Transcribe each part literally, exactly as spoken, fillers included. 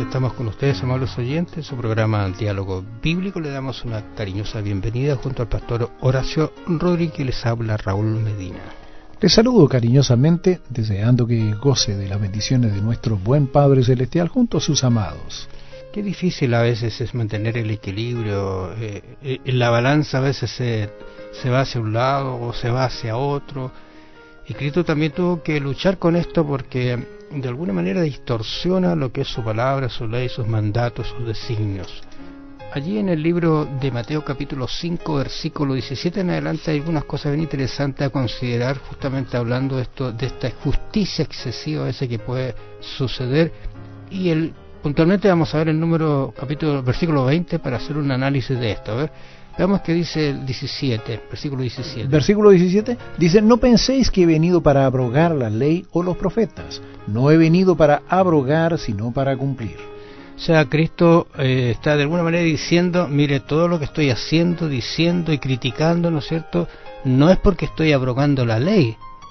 estamos con ustedes, amables oyentes, su programa Diálogo Bíblico. Le damos una cariñosa bienvenida junto al pastor Horacio Rodríguez, que les habla Raúl Medina. Les saludo cariñosamente, deseando que goce de las bendiciones de nuestro buen Padre Celestial junto a sus amados. Qué difícil a veces es mantener el equilibrio, eh, eh, la balanza a veces se, se va hacia un lado o se va hacia otro, y Cristo también tuvo que luchar con esto porque de alguna manera distorsiona lo que es su palabra, su ley, sus mandatos, sus designios. Allí en el libro de Mateo capítulo cinco, versículo diecisiete en adelante, hay algunas cosas bien interesantes a considerar, justamente hablando de esto, de esta justicia excesiva ese que puede suceder, y el puntualmente vamos a ver el número, capítulo, versículo veinte, para hacer un análisis de esto. A ver, veamos qué dice el diecisiete, versículo diecisiete. Versículo diecisiete dice: no penséis que he venido para abrogar la ley o los profetas. No he venido para abrogar, sino para cumplir. O sea, Cristo eh, está de alguna manera diciendo, mire, todo lo que estoy haciendo, diciendo y criticando, ¿no es cierto?, no es porque estoy abrogando la ley.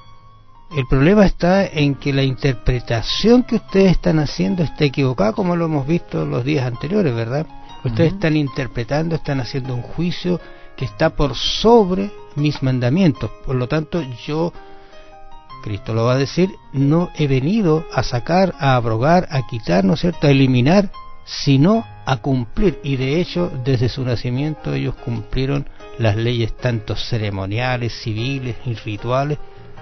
El problema está en que la interpretación que ustedes están haciendo está equivocada, como lo hemos visto los días anteriores, ¿verdad? Ustedes uh-huh. están interpretando, están haciendo un juicio que está por sobre mis mandamientos. Por lo tanto, yo, Cristo lo va a decir, no he venido a sacar, a abrogar, a quitar, ¿no es cierto?, a eliminar, sino a cumplir. Y de hecho, desde su nacimiento ellos cumplieron las leyes tanto ceremoniales, civiles y rituales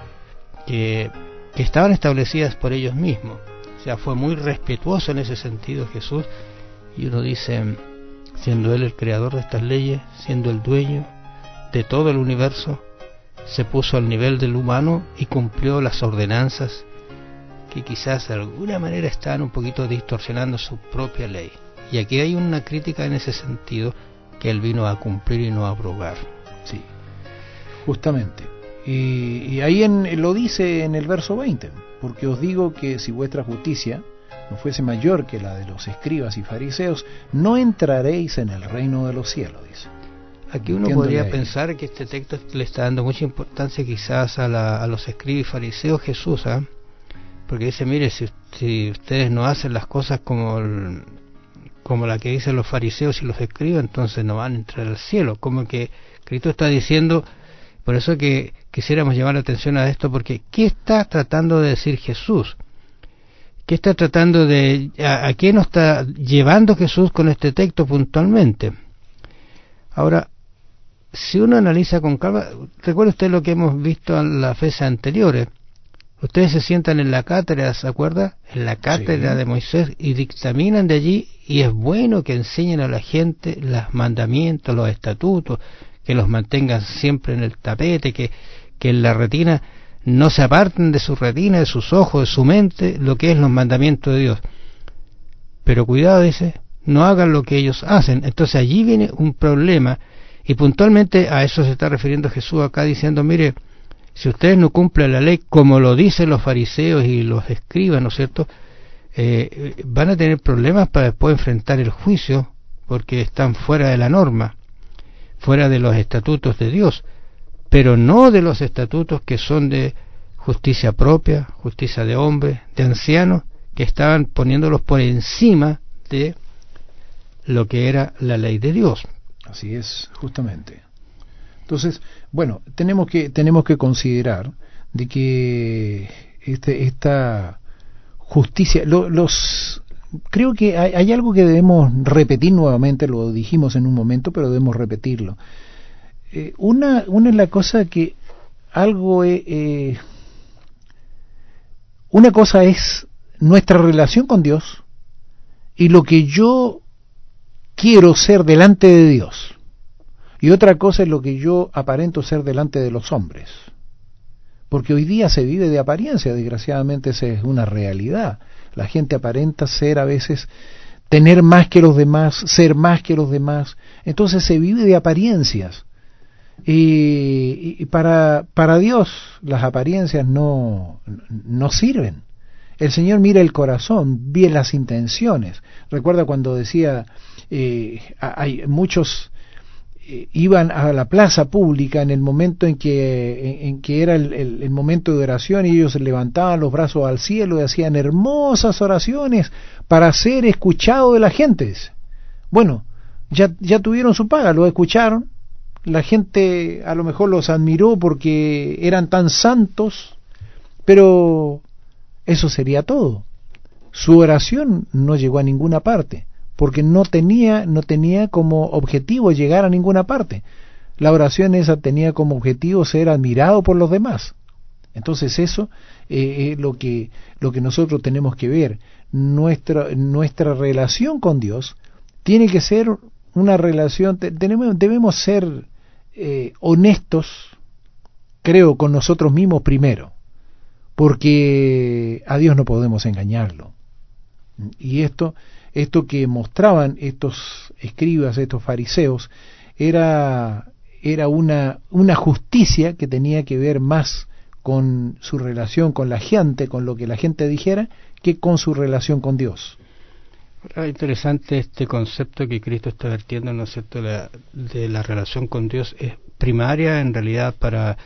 que, que estaban establecidas por ellos mismos. O sea, fue muy respetuoso en ese sentido Jesús, y uno dice, siendo Él el creador de estas leyes, siendo el dueño de todo el universo, se puso al nivel del humano y cumplió las ordenanzas que quizás de alguna manera estaban un poquito distorsionando su propia ley. Y aquí hay una crítica en ese sentido, que Él vino a cumplir y no a abrogar. Sí, justamente. Y, y ahí en, lo dice en el verso veinte: porque os digo que si vuestra justicia no fuese mayor que la de los escribas y fariseos, no entraréis en el reino de los cielos, dice. Aquí uno podría pensar que este texto le está dando mucha importancia quizás a, la, a los escribas y fariseos Jesús, ¿eh? Porque dice, mire, si, si ustedes no hacen las cosas como el, como la que dicen los fariseos y los escribas, entonces no van a entrar al cielo. Como que Cristo está diciendo. Por eso que quisiéramos llamar la atención a esto, porque ¿qué está tratando de decir Jesús? ¿Qué está tratando de... a, a qué nos está llevando Jesús con este texto puntualmente? Ahora, si uno analiza con calma, recuerde usted lo que hemos visto en las veces anteriores. Ustedes se sientan en la cátedra, ¿se acuerda? En la cátedra sí. de Moisés, y dictaminan de allí, y es bueno que enseñen a la gente los mandamientos, los estatutos, que los mantengan siempre en el tapete, que, que en la retina no se aparten de su retina, de sus ojos, de su mente, lo que es los mandamientos de Dios. Pero cuidado, dice, no hagan lo que ellos hacen. Entonces allí viene un problema, y puntualmente a eso se está refiriendo Jesús acá, diciendo, mire, si ustedes no cumplen la ley como lo dicen los fariseos y los escribas, ¿no es cierto?, eh, van a tener problemas para después enfrentar el juicio, porque están fuera de la norma, fuera de los estatutos de Dios, pero no de los estatutos que son de justicia propia, justicia de hombres, de ancianos, que estaban poniéndolos por encima de lo que era la ley de Dios. Así es, justamente. Entonces, bueno, tenemos que tenemos que considerar de que este esta justicia, lo, los creo que hay, hay algo que debemos repetir nuevamente, lo dijimos en un momento, pero debemos repetirlo. Eh, una, una es la cosa que algo eh, eh, una cosa es nuestra relación con Dios y lo que yo quiero ser delante de Dios, y otra cosa es lo que yo aparento ser delante de los hombres, porque hoy día se vive de apariencia, desgraciadamente esa es una realidad. La gente aparenta ser a veces, tener más que los demás, ser más que los demás, entonces se vive de apariencias, y, y para, para Dios las apariencias no, no sirven. El Señor mira el corazón, ve las intenciones. Recuerda cuando decía, eh, hay muchos eh, iban a la plaza pública en el momento en que, en, en que era el, el, el momento de oración, y ellos levantaban los brazos al cielo y hacían hermosas oraciones para ser escuchados de la gente. Bueno, ya, ya tuvieron su paga, lo escucharon, la gente a lo mejor los admiró porque eran tan santos, pero eso sería todo. Su oración no llegó a ninguna parte, porque no tenía, no tenía como objetivo llegar a ninguna parte. La oración esa tenía como objetivo ser admirado por los demás. Entonces eso eh, es lo que, lo que nosotros tenemos que ver. Nuestra, nuestra relación con Dios tiene que ser una relación, tenemos, debemos ser eh, honestos, creo, con nosotros mismos primero, porque a Dios no podemos engañarlo. Y esto, esto que mostraban estos escribas, estos fariseos, era, era una, una justicia que tenía que ver más con su relación con la gente, con lo que la gente dijera, que con su relación con Dios. Es interesante este concepto que Cristo está vertiendo, ¿no es cierto?, de la, de la relación con Dios. Es primaria en realidad para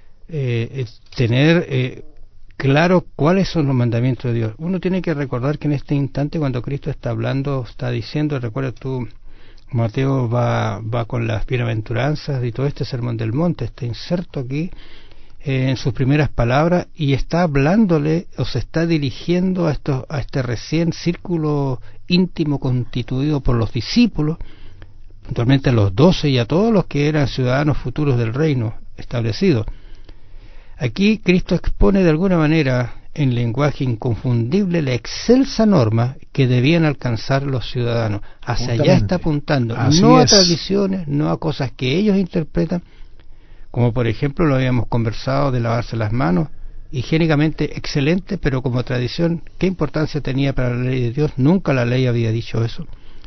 eh, tener eh, claro cuáles son los mandamientos de Dios. Uno tiene que recordar que en este instante, cuando Cristo está hablando, está diciendo, recuerda tú, Mateo va, va con las bienaventuranzas y todo este sermón del monte, está inserto aquí eh, en sus primeras palabras, y está hablándole o se está dirigiendo a, estos, a este recién círculo íntimo constituido por los discípulos, puntualmente a los doce y a todos los que eran ciudadanos futuros del reino establecido. Aquí Cristo expone de alguna manera en lenguaje inconfundible la excelsa norma que debían alcanzar los ciudadanos. Hacia allá está apuntando, Así no es. a tradiciones, no a cosas que ellos interpretan, como por ejemplo lo habíamos conversado de lavarse las manos, higiénicamente excelente, pero como tradición, ¿qué importancia tenía para la ley de Dios? Nunca la ley había dicho eso.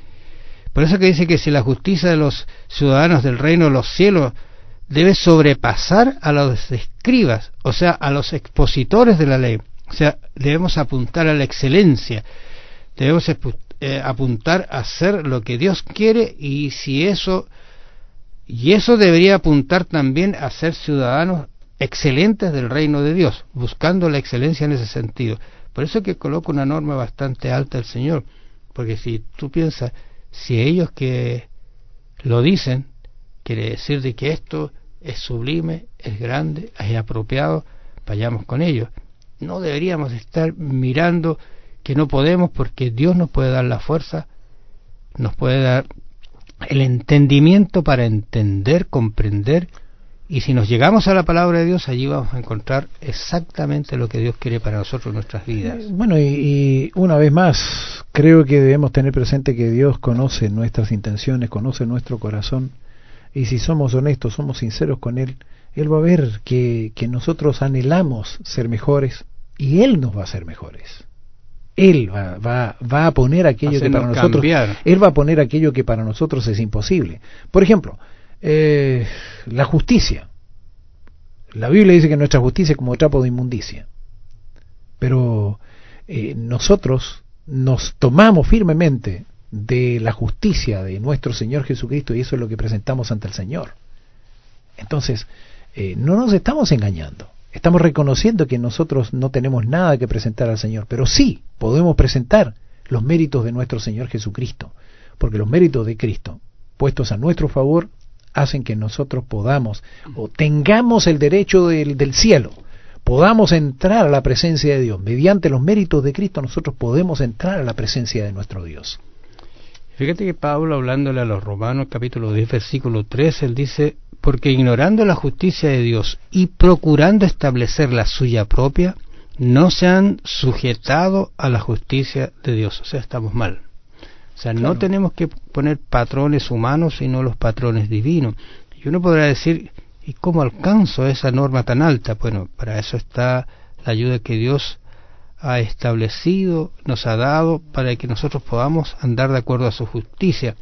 Por eso que dice que si la justicia de los ciudadanos del reino de los cielos debe sobrepasar a los escribas, o sea, a los expositores de la ley. O sea, debemos apuntar a la excelencia, debemos eh, apuntar a hacer lo que Dios quiere, y si eso, y eso debería apuntar también a ser ciudadanos excelentes del reino de Dios, buscando la excelencia en ese sentido. Por eso que coloca una norma bastante alta el Señor, porque si tú piensas, si ellos que lo dicen, quiere decir de que esto es sublime, es grande, es apropiado, vayamos con ellos. No deberíamos estar mirando que no podemos, porque Dios nos puede dar la fuerza, nos puede dar el entendimiento para entender, comprender, y si nos llegamos a la palabra de Dios, allí vamos a encontrar exactamente lo que Dios quiere para nosotros en nuestras vidas. Bueno, y, y una vez más, creo que debemos tener presente que Dios conoce nuestras intenciones, conoce nuestro corazón, y si somos honestos, somos sinceros con Él, Él va a ver que, que nosotros anhelamos ser mejores, y Él nos va a hacer mejores. Él va, va, va a poner aquello que para nosotros cambiar. Él va a poner aquello que para nosotros es imposible. Por ejemplo, eh, la justicia. La Biblia dice que nuestra justicia es como trapo de inmundicia. Pero eh, nosotros nos tomamos firmemente de la justicia de nuestro Señor Jesucristo, y eso es lo que presentamos ante el Señor. Entonces, eh, no nos estamos engañando. Estamos reconociendo que nosotros no tenemos nada que presentar al Señor, pero sí podemos presentar los méritos de nuestro Señor Jesucristo, porque los méritos de Cristo, puestos a nuestro favor, hacen que nosotros podamos, o tengamos el derecho del, del cielo, podamos entrar a la presencia de Dios. Mediante los méritos de Cristo nosotros podemos entrar a la presencia de nuestro Dios. Fíjate que Pablo, hablándole a los Romanos, capítulo diez, versículo tres, él dice: porque ignorando la justicia de Dios y procurando establecer la suya propia, no se han sujetado a la justicia de Dios. O sea, estamos mal. O sea, claro, no tenemos que poner patrones humanos, sino los patrones divinos. Y uno podrá decir, ¿y cómo alcanzo esa norma tan alta? Bueno, para eso está la ayuda que Dios ha establecido, nos ha dado, para que nosotros podamos andar de acuerdo a su justicia.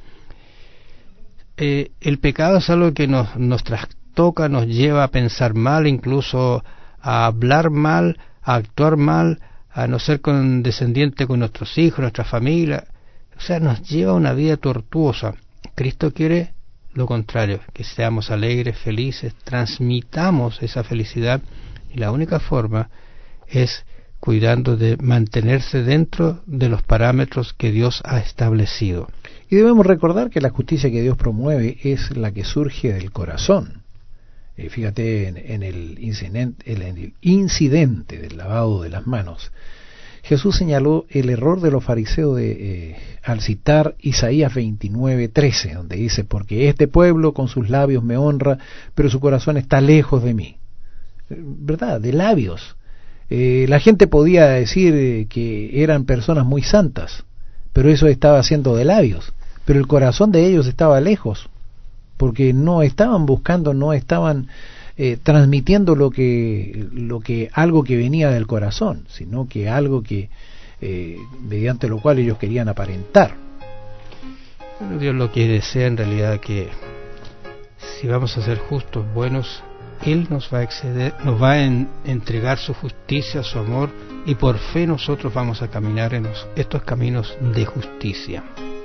Eh, el pecado es algo que nos, nos trastoca, nos lleva a pensar mal, incluso a hablar mal, a actuar mal, a no ser condescendiente con nuestros hijos, nuestra familia. O sea, nos lleva a una vida tortuosa. Cristo quiere lo contrario, que seamos alegres, felices, transmitamos esa felicidad, y la única forma es cuidando de mantenerse dentro de los parámetros que Dios ha establecido. Y debemos recordar que la justicia que Dios promueve es la que surge del corazón. Eh, fíjate en, en, el incidente, en el incidente del lavado de las manos. Jesús señaló el error de los fariseos de, eh, al citar Isaías veintinueve trece, donde dice: porque este pueblo con sus labios me honra, pero su corazón está lejos de mí. ¿Verdad? De labios. Eh, la gente podía decir eh, que eran personas muy santas, pero eso estaba haciendo de labios, pero el corazón de ellos estaba lejos, porque no estaban buscando, no estaban eh, transmitiendo lo que, lo que algo que venía del corazón, sino que algo que eh, mediante lo cual ellos querían aparentar. Bueno, Dios lo que desea en realidad que si vamos a ser justos, buenos, Él nos va a exceder, nos va a en, entregar su justicia, su amor, y por fe nosotros vamos a caminar en los, estos caminos de justicia.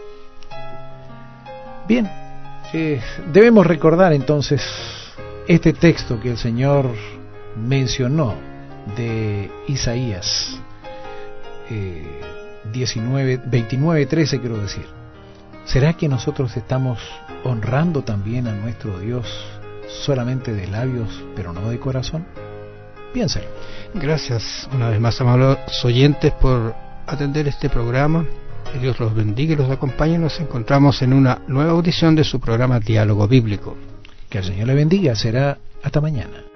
Bien, eh, debemos recordar entonces este texto que el Señor mencionó de Isaías eh, diecinueve, veintinueve trece, quiero decir. ¿Será que nosotros estamos honrando también a nuestro Dios solamente de labios, pero no de corazón? Piénselo. Gracias una vez más, amables oyentes, por atender este programa. Que Dios los bendiga y los acompañe. Nos encontramos en una nueva audición de su programa Diálogo Bíblico. Que el Señor le bendiga. Será hasta mañana.